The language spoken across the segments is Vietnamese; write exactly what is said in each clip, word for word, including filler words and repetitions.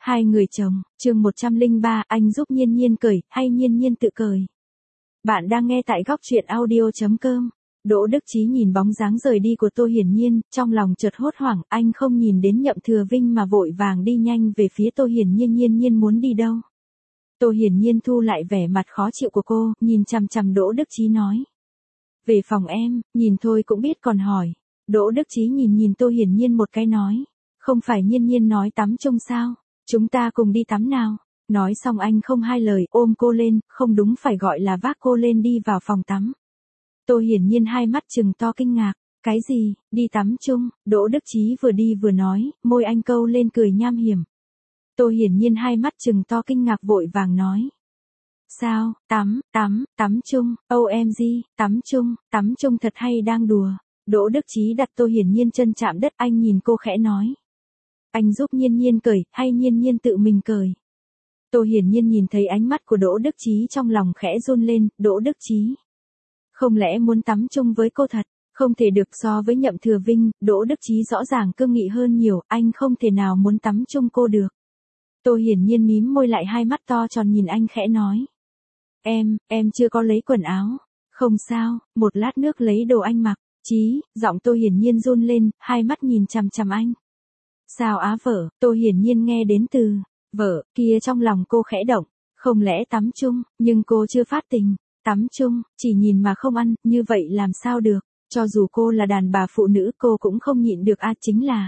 Hai người chồng, chương một trăm lẻ ba, anh giúp Nhiên Nhiên cười, hay Nhiên Nhiên tự cười. Bạn đang nghe tại góc truyện audio chấm com. Đỗ Đức Chí nhìn bóng dáng rời đi của Tô Hiển Nhiên, trong lòng chợt hốt hoảng, anh không nhìn đến Nhậm Thừa Vinh mà vội vàng đi nhanh về phía Tô Hiển Nhiên. Nhiên Nhiên muốn đi đâu? Tô Hiển Nhiên thu lại vẻ mặt khó chịu của cô, nhìn chằm chằm Đỗ Đức Chí nói. Về phòng em, nhìn thôi cũng biết còn hỏi. Đỗ Đức Chí nhìn nhìn Tô Hiển Nhiên một cái nói. Không phải Nhiên Nhiên nói tắm chung sao? Chúng ta cùng đi tắm nào. Nói xong anh không hai lời ôm cô lên, không đúng phải gọi là vác cô lên đi vào phòng tắm. Tô Hiển Nhiên hai mắt trừng to kinh ngạc. Cái gì, đi tắm chung? Đỗ Đức Chí vừa đi vừa nói, môi anh câu lên cười nham hiểm. Tô Hiển Nhiên hai mắt trừng to kinh ngạc vội vàng nói. Sao, tắm, tắm, tắm chung, ô em giê, tắm chung, tắm chung thật hay đang đùa. Đỗ Đức Chí đặt Tô Hiển Nhiên chân chạm đất, anh nhìn cô khẽ nói. Anh giúp Nhiên Nhiên cười, hay Nhiên Nhiên tự mình cười? Tô Hiển Nhiên nhìn thấy ánh mắt của Đỗ Đức Chí trong lòng khẽ run lên, Đỗ Đức Chí. Không lẽ muốn tắm chung với cô thật? Không thể được, so với Nhậm Thừa Vinh, Đỗ Đức Chí rõ ràng cương nghị hơn nhiều, anh không thể nào muốn tắm chung cô được. Tô Hiển Nhiên mím môi lại, hai mắt to tròn nhìn anh khẽ nói. Em, em chưa có lấy quần áo. Không sao, một lát nước lấy đồ anh mặc. Chí, giọng Tô Hiển Nhiên run lên, hai mắt nhìn chằm chằm anh. Sao á vợ? Tô Hiển Nhiên nghe đến từ vợ kia trong lòng cô khẽ động. Không lẽ tắm chung, nhưng cô chưa phát tình. Tắm chung, chỉ nhìn mà không ăn, như vậy làm sao được? Cho dù cô là đàn bà phụ nữ cô cũng không nhịn được. À chính là.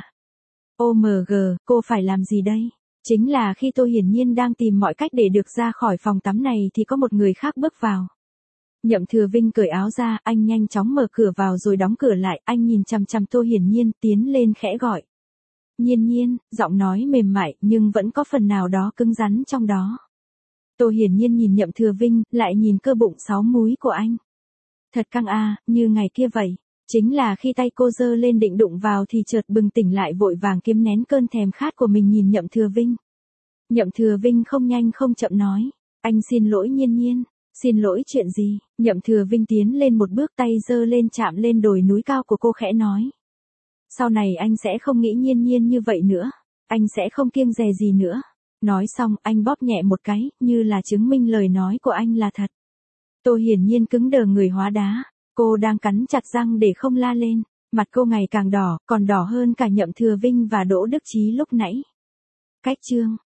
ô em giê, cô phải làm gì đây? Chính là khi Tô Hiển Nhiên đang tìm mọi cách để được ra khỏi phòng tắm này thì có một người khác bước vào. Nhậm Thừa Vinh cởi áo ra, anh nhanh chóng mở cửa vào rồi đóng cửa lại, anh nhìn chằm chằm Tô Hiển Nhiên, tiến lên khẽ gọi. Nhiên Nhiên, giọng nói mềm mại nhưng vẫn có phần nào đó cứng rắn trong đó. Tô Hiển Nhiên nhìn Nhậm Thừa Vinh, lại nhìn cơ bụng sáu múi của anh. Thật căng à, như ngày kia vậy. Chính là khi tay cô giơ lên định đụng vào thì chợt bừng tỉnh lại vội vàng kiềm nén cơn thèm khát của mình nhìn Nhậm Thừa Vinh. Nhậm Thừa Vinh không nhanh không chậm nói. Anh xin lỗi Nhiên Nhiên. Xin lỗi chuyện gì? Nhậm Thừa Vinh tiến lên một bước, tay giơ lên chạm lên đồi núi cao của cô khẽ nói. Sau này anh sẽ không nghĩ Nhiên Nhiên như vậy nữa. Anh sẽ không kiêng dè gì nữa. Nói xong anh bóp nhẹ một cái, như là chứng minh lời nói của anh là thật. Tô Hiển Nhiên cứng đờ người hóa đá. Cô đang cắn chặt răng để không la lên. Mặt cô ngày càng đỏ, còn đỏ hơn cả Nhậm Thừa Vinh và Đỗ Đức Chí lúc nãy. Cách chương,